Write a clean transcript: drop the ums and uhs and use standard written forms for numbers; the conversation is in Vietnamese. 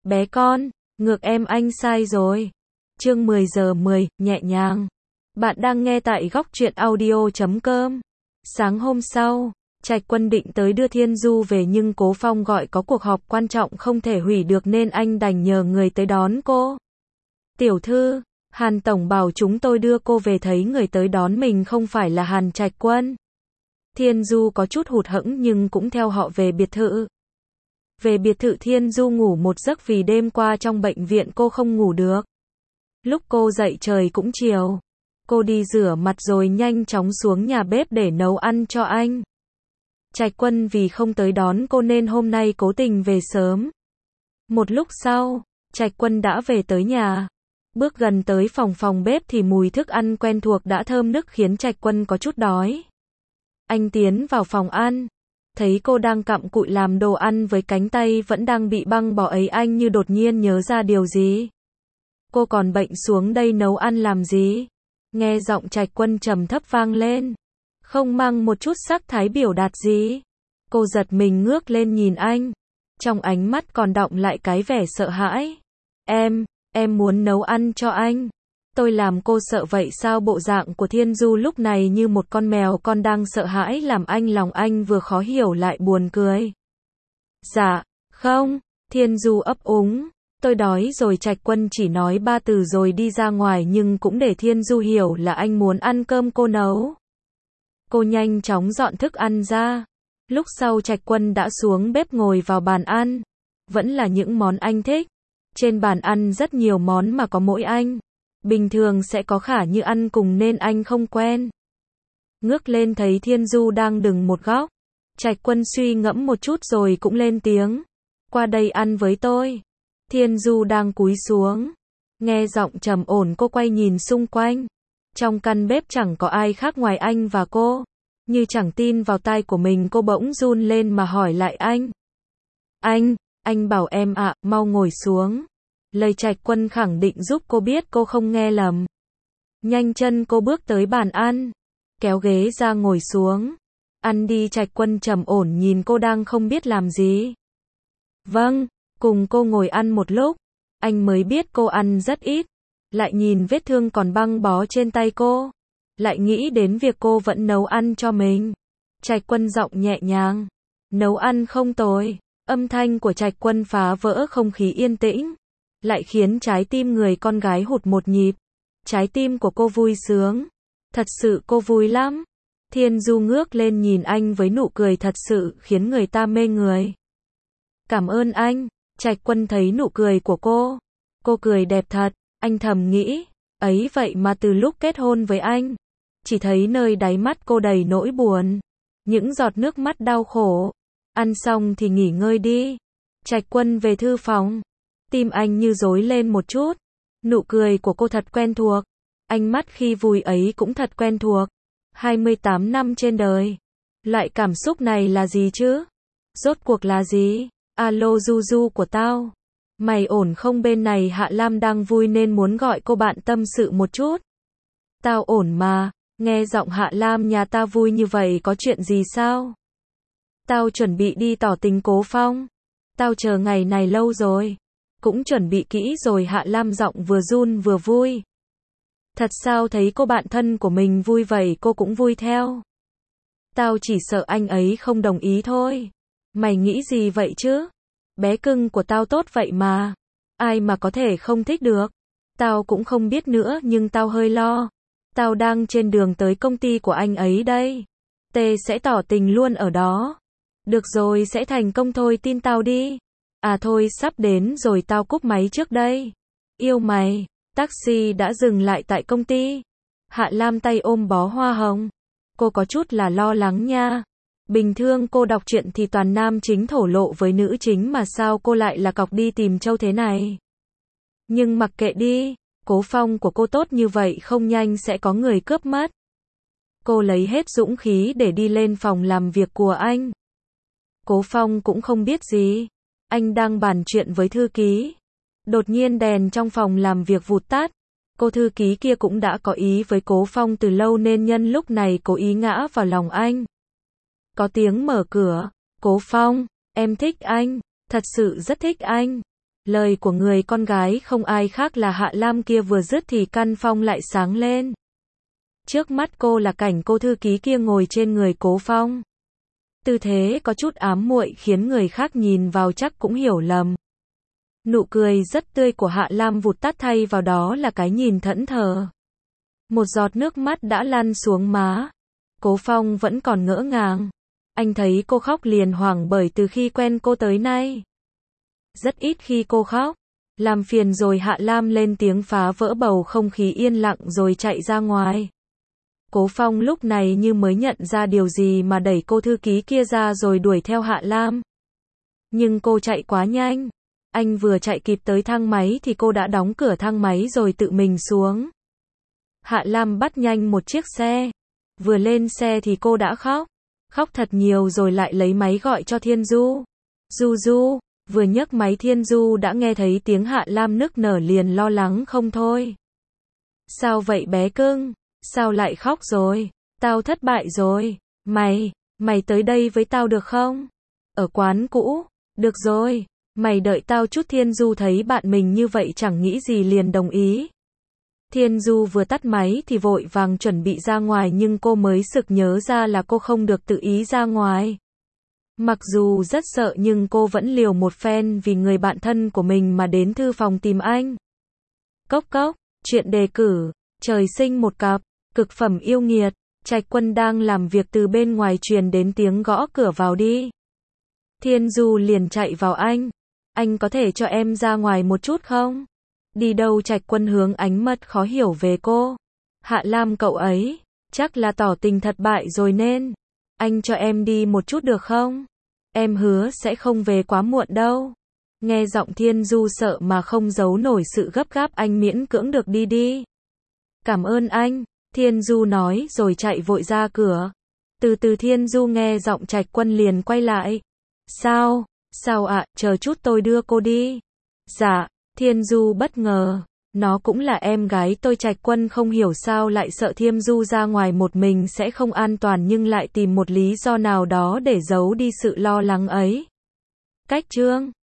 Bé con, ngược em anh sai rồi. Chương 10 giờ 10, nhẹ nhàng. Bạn đang nghe tại góc truyện audio.com. Sáng hôm sau, Trạch Quân định tới đưa Thiên Du về nhưng Cố Phong gọi có cuộc họp quan trọng không thể hủy được nên anh đành nhờ người tới đón cô. Tiểu thư, Hàn Tổng bảo chúng tôi đưa cô về, thấy người tới đón mình không phải là Hàn Trạch Quân. Thiên Du có chút hụt hẫng nhưng cũng theo họ về biệt thự. Về biệt thự Thiên Du ngủ một giấc vì đêm qua trong bệnh viện cô không ngủ được. Lúc cô dậy trời cũng chiều. Cô đi rửa mặt rồi nhanh chóng xuống nhà bếp để nấu ăn cho anh. Trạch Quân vì không tới đón cô nên hôm nay cố tình về sớm. Một lúc sau, Trạch Quân đã về tới nhà. Bước gần tới phòng bếp thì mùi thức ăn quen thuộc đã thơm nức khiến Trạch Quân có chút đói. Anh tiến vào phòng ăn. Thấy cô đang cặm cụi làm đồ ăn với cánh tay vẫn đang bị băng bó ấy, anh như đột nhiên nhớ ra điều gì. Cô còn bệnh xuống đây nấu ăn làm gì? Nghe giọng Trạch Quân trầm thấp vang lên. Không mang một chút sắc thái biểu đạt gì. Cô giật mình ngước lên nhìn anh. Trong ánh mắt còn đọng lại cái vẻ sợ hãi. Em muốn nấu ăn cho anh. Tôi làm cô sợ vậy sao? Bộ dạng của Thiên Du lúc này như một con mèo con đang sợ hãi làm lòng anh vừa khó hiểu lại buồn cười. Dạ, không, Thiên Du ấp úng. Tôi đói rồi. Trạch Quân chỉ nói 3 từ rồi đi ra ngoài nhưng cũng để Thiên Du hiểu là anh muốn ăn cơm cô nấu. Cô nhanh chóng dọn thức ăn ra. Lúc sau Trạch Quân đã xuống bếp ngồi vào bàn ăn. Vẫn là những món anh thích. Trên bàn ăn rất nhiều món mà có mỗi anh. Bình thường sẽ có Khả Như ăn cùng nên anh không quen. Ngước lên thấy Thiên Du đang đứng một góc. Trạch Quân suy ngẫm một chút rồi cũng lên tiếng. Qua đây ăn với tôi. Thiên Du đang cúi xuống. Nghe giọng trầm ổn cô quay nhìn xung quanh. Trong căn bếp chẳng có ai khác ngoài anh và cô. Như chẳng tin vào tai của mình cô bỗng run lên mà hỏi lại anh. Anh bảo em ạ, mau ngồi xuống. Lời Trạch Quân khẳng định giúp cô biết cô không nghe lầm. Nhanh chân cô bước tới bàn ăn. Kéo ghế ra ngồi xuống. Ăn đi. Trạch Quân trầm ổn nhìn cô đang không biết làm gì. Vâng, cùng cô ngồi ăn một lúc. Anh mới biết cô ăn rất ít. Lại nhìn vết thương còn băng bó trên tay cô. Lại nghĩ đến việc cô vẫn nấu ăn cho mình. Trạch Quân giọng nhẹ nhàng. Nấu ăn không tồi. Âm thanh của Trạch Quân phá vỡ không khí yên tĩnh. Lại khiến trái tim người con gái hụt một nhịp. Trái tim của cô vui sướng. Thật sự cô vui lắm. Thiên Du ngước lên nhìn anh với nụ cười thật sự khiến người ta mê người. Cảm ơn anh. Trạch Quân thấy nụ cười của cô. Cô cười đẹp thật. Anh thầm nghĩ. Ấy vậy mà từ lúc kết hôn với anh. Chỉ thấy nơi đáy mắt cô đầy nỗi buồn. Những giọt nước mắt đau khổ. Ăn xong thì nghỉ ngơi đi. Trạch Quân về thư phòng. Tim anh như rối lên một chút. Nụ cười của cô thật quen thuộc. Ánh mắt khi vui ấy cũng thật quen thuộc. 28 năm trên đời. Loại cảm xúc này là gì chứ? Rốt cuộc là gì? Alo Du Du của tao. Mày ổn không? Bên này Hạ Lam đang vui nên muốn gọi cô bạn tâm sự một chút. Tao ổn mà. Nghe giọng Hạ Lam nhà ta vui như vậy có chuyện gì sao? Tao chuẩn bị đi tỏ tình Cố Phong. Tao chờ ngày này lâu rồi. Cũng chuẩn bị kỹ rồi. Hạ Lam giọng vừa run vừa vui. Thật sao? Thấy cô bạn thân của mình vui vậy cô cũng vui theo. Tao chỉ sợ anh ấy không đồng ý thôi. Mày nghĩ gì vậy chứ? Bé cưng của tao tốt vậy mà. Ai mà có thể không thích được. Tao cũng không biết nữa nhưng tao hơi lo. Tao đang trên đường tới công ty của anh ấy đây. Tê sẽ tỏ tình luôn ở đó. Được rồi, sẽ thành công thôi, tin tao đi. À thôi, sắp đến rồi, tao cúp máy trước đây. Yêu mày. Taxi đã dừng lại tại công ty. Hạ Lam tay ôm bó hoa hồng. Cô có chút là lo lắng nha. Bình thường cô đọc truyện thì toàn nam chính thổ lộ với nữ chính mà sao cô lại là cọc đi tìm trâu thế này. Nhưng mặc kệ đi. Cố Phong của cô tốt như vậy không nhanh sẽ có người cướp mất. Cô lấy hết dũng khí để đi lên phòng làm việc của anh. Cố Phong cũng không biết gì. Anh đang bàn chuyện với thư ký. Đột nhiên đèn trong phòng làm việc vụt tắt. Cô thư ký kia cũng đã có ý với Cố Phong từ lâu nên nhân lúc này cố ý ngã vào lòng anh. Có tiếng mở cửa. Cố Phong, em thích anh. Thật sự rất thích anh. Lời của người con gái không ai khác là Hạ Lam kia vừa dứt thì căn phòng lại sáng lên. Trước mắt cô là cảnh cô thư ký kia ngồi trên người Cố Phong. Tư thế có chút ám muội khiến người khác nhìn vào chắc cũng hiểu lầm. Nụ cười rất tươi của Hạ Lam vụt tắt thay vào đó là cái nhìn thẫn thờ. Một giọt nước mắt đã lăn xuống má. Cố Phong vẫn còn ngỡ ngàng. Anh thấy cô khóc liền hoảng bởi từ khi quen cô tới nay. Rất ít khi cô khóc. Làm phiền rồi. Hạ Lam lên tiếng phá vỡ bầu không khí yên lặng rồi chạy ra ngoài. Cố Phong lúc này như mới nhận ra điều gì mà đẩy cô thư ký kia ra rồi đuổi theo Hạ Lam. Nhưng cô chạy quá nhanh. Anh vừa chạy kịp tới thang máy thì cô đã đóng cửa thang máy rồi tự mình xuống. Hạ Lam bắt nhanh một chiếc xe. Vừa lên xe thì cô đã khóc. Khóc thật nhiều rồi lại lấy máy gọi cho Thiên Du. Du Du, vừa nhấc máy Thiên Du đã nghe thấy tiếng Hạ Lam nức nở liền lo lắng không thôi. Sao vậy bé cưng? Sao lại khóc rồi? Tao thất bại rồi. Mày tới đây với tao được không? Ở quán cũ. Được rồi. Mày đợi tao chút. Thiên Du thấy bạn mình như vậy chẳng nghĩ gì liền đồng ý. Thiên Du vừa tắt máy thì vội vàng chuẩn bị ra ngoài nhưng cô mới sực nhớ ra là cô không được tự ý ra ngoài. Mặc dù rất sợ nhưng cô vẫn liều một phen vì người bạn thân của mình mà đến thư phòng tìm anh. Cốc cốc, chuyện đề cử, trời sinh một cặp, cực phẩm yêu nghiệt, Trạch Quân đang làm việc từ bên ngoài truyền đến tiếng gõ cửa vào đi. Thiên Du liền chạy vào anh có thể cho em ra ngoài một chút không? Đi đâu? Trạch Quân hướng ánh mắt khó hiểu về cô. Hạ Lam cậu ấy, chắc là tỏ tình thất bại rồi nên. Anh cho em đi một chút được không? Em hứa sẽ không về quá muộn đâu. Nghe giọng Thiên Du sợ mà không giấu nổi sự gấp gáp anh miễn cưỡng được đi. Cảm ơn anh, Thiên Du nói rồi chạy vội ra cửa. Từ từ Thiên Du nghe giọng Trạch Quân liền quay lại. Sao ạ, chờ chút tôi đưa cô đi. Dạ, Thiên Du bất ngờ. Nó cũng là em gái tôi. Trạch Quân không hiểu sao lại sợ Thiên Du ra ngoài một mình sẽ không an toàn nhưng lại tìm một lý do nào đó để giấu đi sự lo lắng ấy. Cách chương